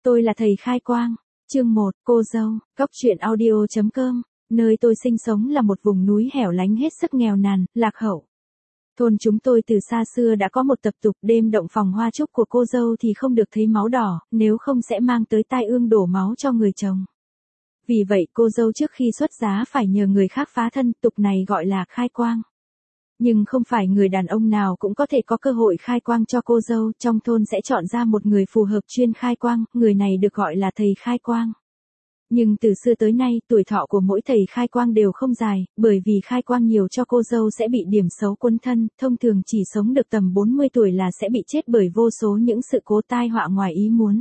Tôi là thầy khai quang. Chương 1, cô dâu, Cóc truyện audio.com. Nơi tôi sinh sống là một vùng núi hẻo lánh hết sức nghèo nàn, lạc hậu. Thôn chúng tôi từ xa xưa đã có một tập tục đêm động phòng hoa chúc của cô dâu thì không được thấy máu đỏ, nếu không sẽ mang tới tai ương đổ máu cho người chồng. Vì vậy cô dâu trước khi xuất giá phải nhờ người khác phá thân, tục này gọi là khai quang. Nhưng không phải người đàn ông nào cũng có thể có cơ hội khai quang cho cô dâu, trong thôn sẽ chọn ra một người phù hợp chuyên khai quang, người này được gọi là thầy khai quang. Nhưng từ xưa tới nay, tuổi thọ của mỗi thầy khai quang đều không dài, bởi vì khai quang nhiều cho cô dâu sẽ bị điểm xấu quấn thân, thông thường chỉ sống được tầm 40 tuổi là sẽ bị chết bởi vô số những sự cố tai họa ngoài ý muốn.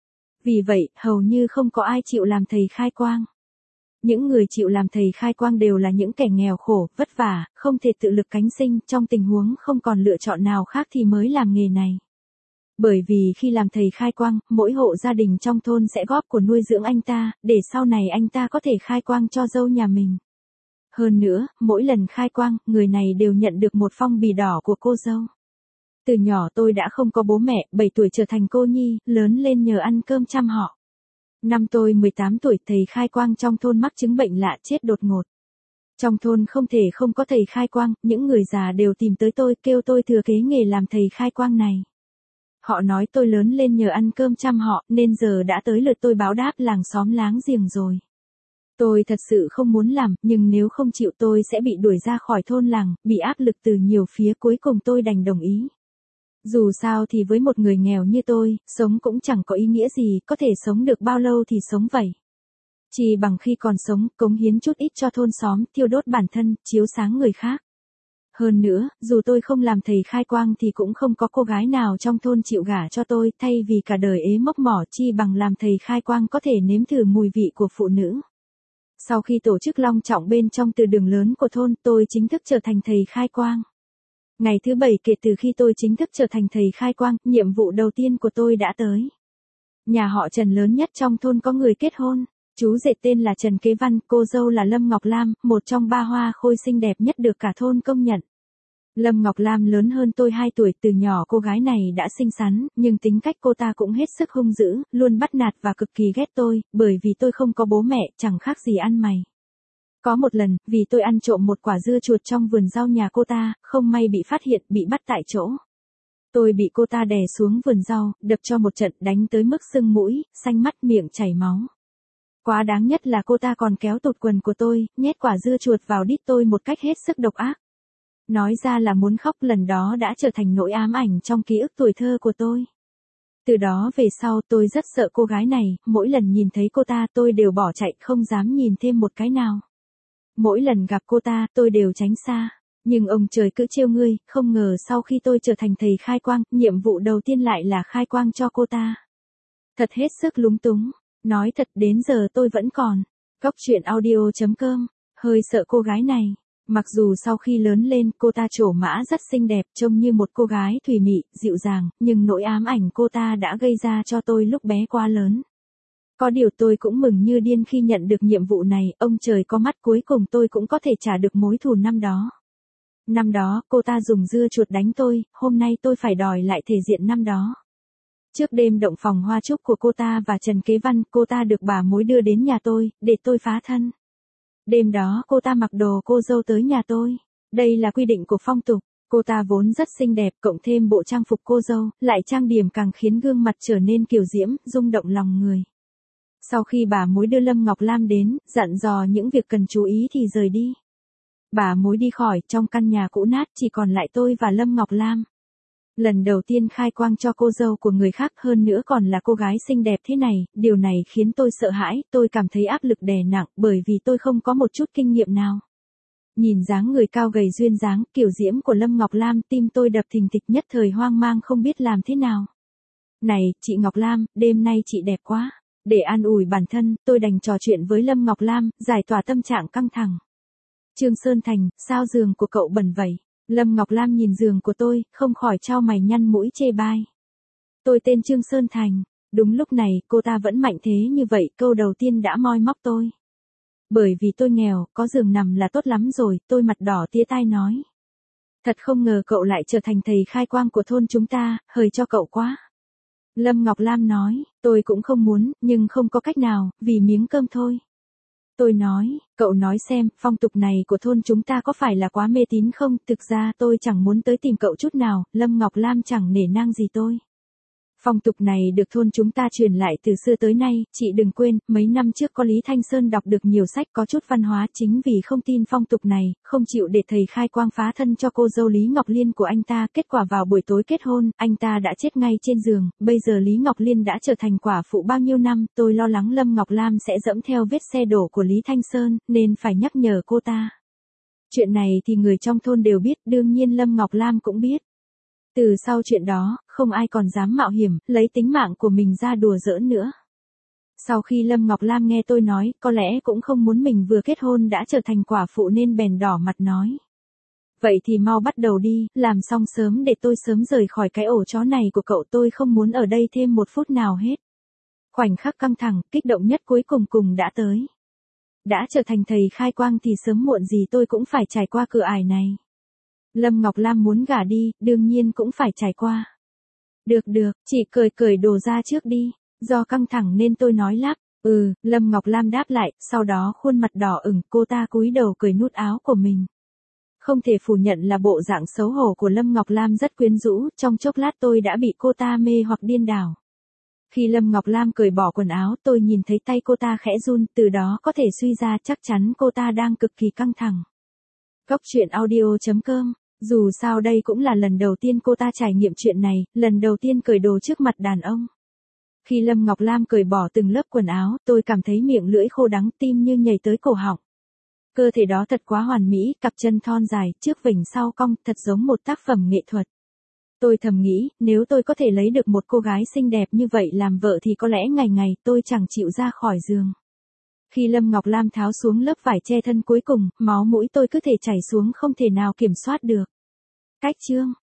Vì vậy, hầu như không có ai chịu làm thầy khai quang. Những người chịu làm thầy khai quang đều là những kẻ nghèo khổ, vất vả, không thể tự lực cánh sinh, trong tình huống không còn lựa chọn nào khác thì mới làm nghề này. Bởi vì khi làm thầy khai quang, mỗi hộ gia đình trong thôn sẽ góp của nuôi dưỡng anh ta, để sau này anh ta có thể khai quang cho dâu nhà mình. Hơn nữa, mỗi lần khai quang, người này đều nhận được một phong bì đỏ của cô dâu. Từ nhỏ tôi đã không có bố mẹ, 7 tuổi trở thành cô nhi, lớn lên nhờ ăn cơm chăm họ. Năm tôi 18 tuổi, thầy khai quang trong thôn mắc chứng bệnh lạ chết đột ngột. Trong thôn không thể không có thầy khai quang, những người già đều tìm tới tôi kêu tôi thừa kế nghề làm thầy khai quang này. Họ nói tôi lớn lên nhờ ăn cơm chăm họ, nên giờ đã tới lượt tôi báo đáp làng xóm láng giềng rồi. Tôi thật sự không muốn làm, nhưng nếu không chịu tôi sẽ bị đuổi ra khỏi thôn làng, bị áp lực từ nhiều phía, cuối cùng tôi đành đồng ý. Dù sao thì với một người nghèo như tôi, sống cũng chẳng có ý nghĩa gì, có thể sống được bao lâu thì sống vậy. Chỉ bằng khi còn sống, cống hiến chút ít cho thôn xóm, thiêu đốt bản thân, chiếu sáng người khác. Hơn nữa, dù tôi không làm thầy khai quang thì cũng không có cô gái nào trong thôn chịu gả cho tôi, thay vì cả đời ế mốc mỏ, chi bằng làm thầy khai quang có thể nếm thử mùi vị của phụ nữ. Sau khi tổ chức long trọng bên trong từ đường lớn của thôn, tôi chính thức trở thành thầy khai quang. Ngày thứ 7 kể từ khi tôi chính thức trở thành thầy khai quang, nhiệm vụ đầu tiên của tôi đã tới. Nhà họ Trần lớn nhất trong thôn có người kết hôn. Chú rể tên là Trần Kế Văn, cô dâu là Lâm Ngọc Lam, một trong 3 hoa khôi xinh đẹp nhất được cả thôn công nhận. Lâm Ngọc Lam lớn hơn tôi 2 tuổi, từ nhỏ cô gái này đã xinh xắn, nhưng tính cách cô ta cũng hết sức hung dữ, luôn bắt nạt và cực kỳ ghét tôi, bởi vì tôi không có bố mẹ, chẳng khác gì ăn mày. Có một lần, vì tôi ăn trộm một quả dưa chuột trong vườn rau nhà cô ta, không may bị phát hiện, bị bắt tại chỗ. Tôi bị cô ta đè xuống vườn rau, đập cho một trận, đánh tới mức sưng mũi, xanh mắt, miệng chảy máu. Quá đáng nhất là cô ta còn kéo tụt quần của tôi, nhét quả dưa chuột vào đít tôi một cách hết sức độc ác. Nói ra là muốn khóc, lần đó đã trở thành nỗi ám ảnh trong ký ức tuổi thơ của tôi. Từ đó về sau tôi rất sợ cô gái này, mỗi lần nhìn thấy cô ta tôi đều bỏ chạy, không dám nhìn thêm một cái nào. Mỗi lần gặp cô ta tôi đều tránh xa. Nhưng ông trời cứ trêu ngươi, không ngờ sau khi tôi trở thành thầy khai quang, nhiệm vụ đầu tiên lại là khai quang cho cô ta. Thật hết sức lúng túng. Nói thật đến giờ tôi vẫn còn. Cóc truyện audio.com. Hơi sợ cô gái này. Mặc dù sau khi lớn lên cô ta trổ mã rất xinh đẹp, trông như một cô gái thủy mị, dịu dàng, nhưng nỗi ám ảnh cô ta đã gây ra cho tôi lúc bé quá lớn. Có điều tôi cũng mừng như điên khi nhận được nhiệm vụ này, ông trời có mắt, cuối cùng tôi cũng có thể trả được mối thù năm đó. Năm đó, cô ta dùng dưa chuột đánh tôi, hôm nay tôi phải đòi lại thể diện năm đó. Trước đêm động phòng hoa chúc của cô ta và Trần Kế Văn, cô ta được bà mối đưa đến nhà tôi, để tôi phá thân. Đêm đó cô ta mặc đồ cô dâu tới nhà tôi. Đây là quy định của phong tục. Cô ta vốn rất xinh đẹp, cộng thêm bộ trang phục cô dâu, lại trang điểm càng khiến gương mặt trở nên kiều diễm, rung động lòng người. Sau khi bà mối đưa Lâm Ngọc Lam đến, dặn dò những việc cần chú ý thì rời đi. Bà mối đi khỏi, trong căn nhà cũ nát chỉ còn lại tôi và Lâm Ngọc Lam. Lần đầu tiên khai quang cho cô dâu của người khác, hơn nữa còn là cô gái xinh đẹp thế này, điều này khiến tôi sợ hãi, tôi cảm thấy áp lực đè nặng, bởi vì tôi không có một chút kinh nghiệm nào. Nhìn dáng người cao gầy duyên dáng, kiểu diễm của Lâm Ngọc Lam, tim tôi đập thình thịch, nhất thời hoang mang không biết làm thế nào. Này, chị Ngọc Lam, đêm nay chị đẹp quá. Để an ủi bản thân, tôi đành trò chuyện với Lâm Ngọc Lam, giải tỏa tâm trạng căng thẳng. Trương Sơn Thành, sao giường của cậu bẩn vậy? Lâm Ngọc Lam nhìn giường của tôi, không khỏi chau mày nhăn mũi chê bai. Tôi tên Trương Sơn Thành. Đúng lúc này, cô ta vẫn mạnh thế như vậy, câu đầu tiên đã moi móc tôi. Bởi vì tôi nghèo, có giường nằm là tốt lắm rồi, tôi mặt đỏ tía tai nói. Thật không ngờ cậu lại trở thành thầy khai quang của thôn chúng ta, hời cho cậu quá. Lâm Ngọc Lam nói, tôi cũng không muốn, nhưng không có cách nào, vì miếng cơm thôi. Tôi nói, cậu nói xem, phong tục này của thôn chúng ta có phải là quá mê tín không? Thực ra tôi chẳng muốn tới tìm cậu chút nào, Lâm Ngọc Lam chẳng nể nang gì tôi. Phong tục này được thôn chúng ta truyền lại từ xưa tới nay, chị đừng quên, mấy năm trước có Lý Thanh Sơn đọc được nhiều sách có chút văn hóa chính vì không tin phong tục này, không chịu để thầy khai quang phá thân cho cô dâu Lý Ngọc Liên của anh ta, kết quả vào buổi tối kết hôn, anh ta đã chết ngay trên giường, bây giờ Lý Ngọc Liên đã trở thành quả phụ bao nhiêu năm, tôi lo lắng Lâm Ngọc Lam sẽ dẫm theo vết xe đổ của Lý Thanh Sơn, nên phải nhắc nhở cô ta. Chuyện này thì người trong thôn đều biết, đương nhiên Lâm Ngọc Lam cũng biết. Từ sau chuyện đó, không ai còn dám mạo hiểm, lấy tính mạng của mình ra đùa giỡn nữa. Sau khi Lâm Ngọc Lam nghe tôi nói, có lẽ cũng không muốn mình vừa kết hôn đã trở thành quả phụ nên bèn đỏ mặt nói. Vậy thì mau bắt đầu đi, làm xong sớm để tôi sớm rời khỏi cái ổ chó này của cậu, tôi không muốn ở đây thêm một phút nào hết. Khoảnh khắc căng thẳng, kích động nhất cuối cùng đã tới. Đã trở thành thầy khai quang thì sớm muộn gì tôi cũng phải trải qua cửa ải này. Lâm Ngọc Lam muốn gả đi, đương nhiên cũng phải trải qua. Được, chị cởi đồ ra trước đi. Do căng thẳng nên tôi nói lắp. Lâm Ngọc Lam đáp lại, sau đó khuôn mặt đỏ ửng, cô ta cúi đầu cởi nút áo của mình. Không thể phủ nhận là bộ dạng xấu hổ của Lâm Ngọc Lam rất quyến rũ, trong chốc lát tôi đã bị cô ta mê hoặc điên đảo. Khi Lâm Ngọc Lam cởi bỏ quần áo, tôi nhìn thấy tay cô ta khẽ run, từ đó có thể suy ra chắc chắn cô ta đang cực kỳ căng thẳng. Góc truyện audio.com. Dù sao đây cũng là lần đầu tiên cô ta trải nghiệm chuyện này, lần đầu tiên cởi đồ trước mặt đàn ông. Khi Lâm Ngọc Lam cởi bỏ từng lớp quần áo, tôi cảm thấy miệng lưỡi khô đắng, tim như nhảy tới cổ họng. Cơ thể đó thật quá hoàn mỹ, cặp chân thon dài, trước vểnh sau cong, thật giống một tác phẩm nghệ thuật. Tôi thầm nghĩ, nếu tôi có thể lấy được một cô gái xinh đẹp như vậy làm vợ thì có lẽ ngày ngày tôi chẳng chịu ra khỏi giường. Khi Lâm Ngọc Lam tháo xuống lớp vải che thân cuối cùng, máu mũi tôi cứ thể chảy xuống không thể nào kiểm soát được. Cách chương